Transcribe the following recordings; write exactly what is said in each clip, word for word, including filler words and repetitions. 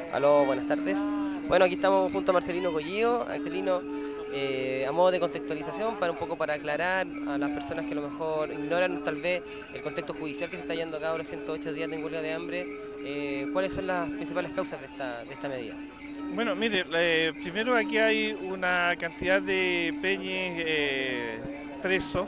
Aló, buenas tardes. Bueno, aquí estamos junto a Marcelino Collío. Marcelino, eh, a modo de contextualización, para un poco para aclarar a las personas que a lo mejor ignoran tal vez el contexto judicial que se está llevando a cabo los ciento ocho días de huelga de hambre, eh, ¿cuáles son las principales causas de esta, de esta medida? Bueno, mire, eh, primero aquí hay una cantidad de peñes eh, presos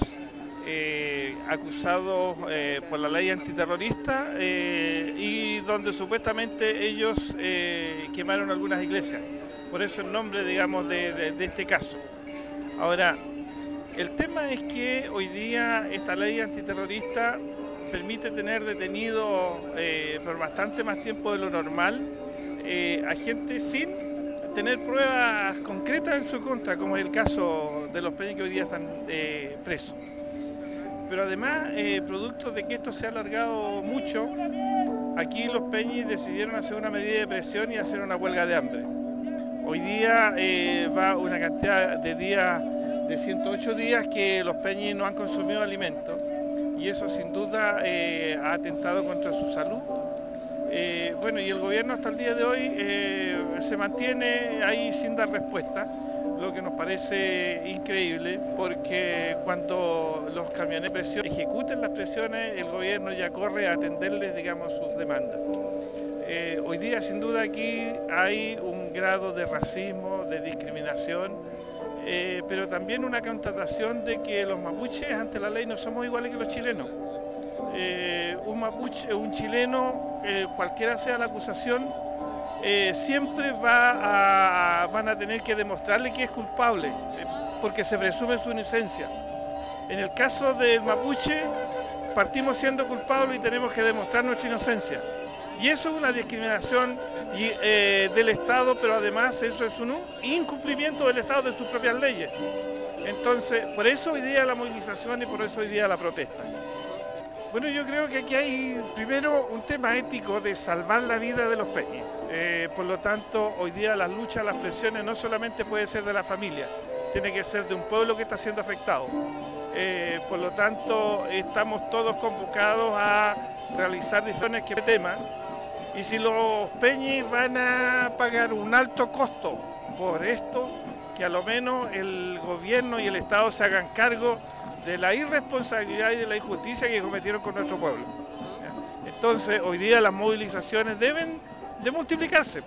eh, acusados eh, por la ley antiterrorista eh, y donde supuestamente ellos eh, quemaron algunas iglesias. Por eso el nombre, digamos, de, de- de este caso. Ahora, el tema es que hoy día esta ley antiterrorista permite tener detenido eh, por bastante más tiempo de lo normal eh, a gente sin tener pruebas concretas en su contra, como es el caso de los peñas que hoy día están eh, presos. Pero además, eh, producto de que esto se ha alargado mucho, aquí los peñis decidieron hacer una medida de presión y hacer una huelga de hambre. Hoy día eh, va una cantidad de días, de ciento ocho días que los peñis no han consumido alimentos y eso sin duda eh, ha atentado contra su salud. Eh, bueno, y el gobierno hasta el día de hoy eh, se mantiene ahí sin dar respuesta, lo que nos parece increíble, porque cuando los camiones de presión ejecuten las presiones, el gobierno ya corre a atenderles, digamos, sus demandas. Eh, hoy día, sin duda, aquí hay un grado de racismo, de discriminación, eh, pero también una constatación de que los mapuches ante la ley no somos iguales que los chilenos. Eh, un mapuche, un chileno, eh, cualquiera sea la acusación, eh, siempre va a, van a tener que demostrarle que es culpable, eh, porque se presume su inocencia. En el caso del mapuche, partimos siendo culpables y tenemos que demostrar nuestra inocencia. Y eso es una discriminación y, eh, del Estado, pero además eso es un incumplimiento del Estado de sus propias leyes. Entonces, por eso hoy día la movilización y por eso hoy día la protesta. Bueno, yo creo que aquí hay primero un tema ético de salvar la vida de los peñas. Eh, por lo tanto, hoy día las luchas, las presiones no solamente puede ser de la familia, tiene que ser de un pueblo que está siendo afectado. Eh, por lo tanto, estamos todos convocados a realizar diferentes temas y si los peñis van a pagar un alto costo por esto, que a lo menos el gobierno y el Estado se hagan cargo de la irresponsabilidad y de la injusticia que cometieron con nuestro pueblo. Entonces, hoy día las movilizaciones deben de multiplicarse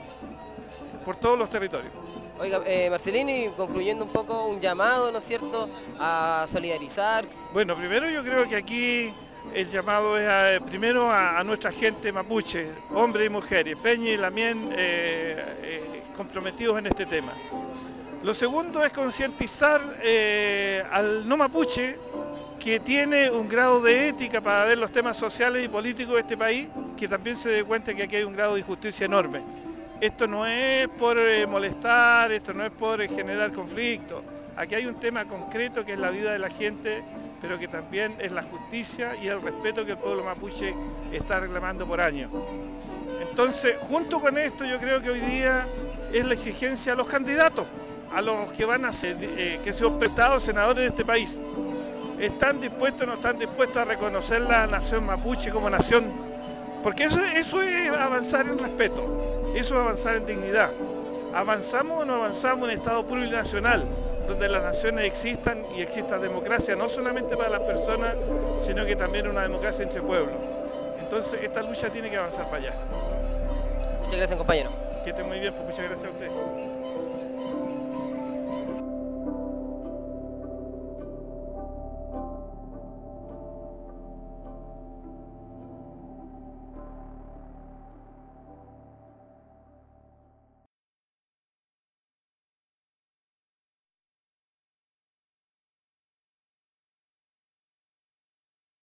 por todos los territorios. Oiga, eh, Marcelino, y concluyendo un poco, un llamado, ¿no es cierto?, a solidarizar. Bueno, primero yo creo que aquí el llamado es a, primero a, a nuestra gente mapuche, hombres y mujeres, Peña y Lamien, eh, eh, comprometidos en este tema. Lo segundo es concientizar eh, al no mapuche que tiene un grado de ética para ver los temas sociales y políticos de este país, que también se dé cuenta que aquí hay un grado de injusticia enorme. Esto no es por eh, molestar, esto no es por eh, generar conflictos. Aquí hay un tema concreto que es la vida de la gente, pero que también es la justicia y el respeto que el pueblo mapuche está reclamando por años. Entonces, junto con esto, yo creo que hoy día es la exigencia a los candidatos, a los que van a ser, eh, que sean respetados senadores de este país. ¿Están dispuestos o no están dispuestos a reconocer la nación mapuche como nación? Porque eso, eso es avanzar en respeto, eso es avanzar en dignidad. ¿Avanzamos o no avanzamos en un Estado plurinacional, donde las naciones existan y exista democracia, no solamente para las personas, sino que también una democracia entre pueblos? Entonces, esta lucha tiene que avanzar para allá. Muchas gracias, compañero. Que estén muy bien, pues muchas gracias a ustedes.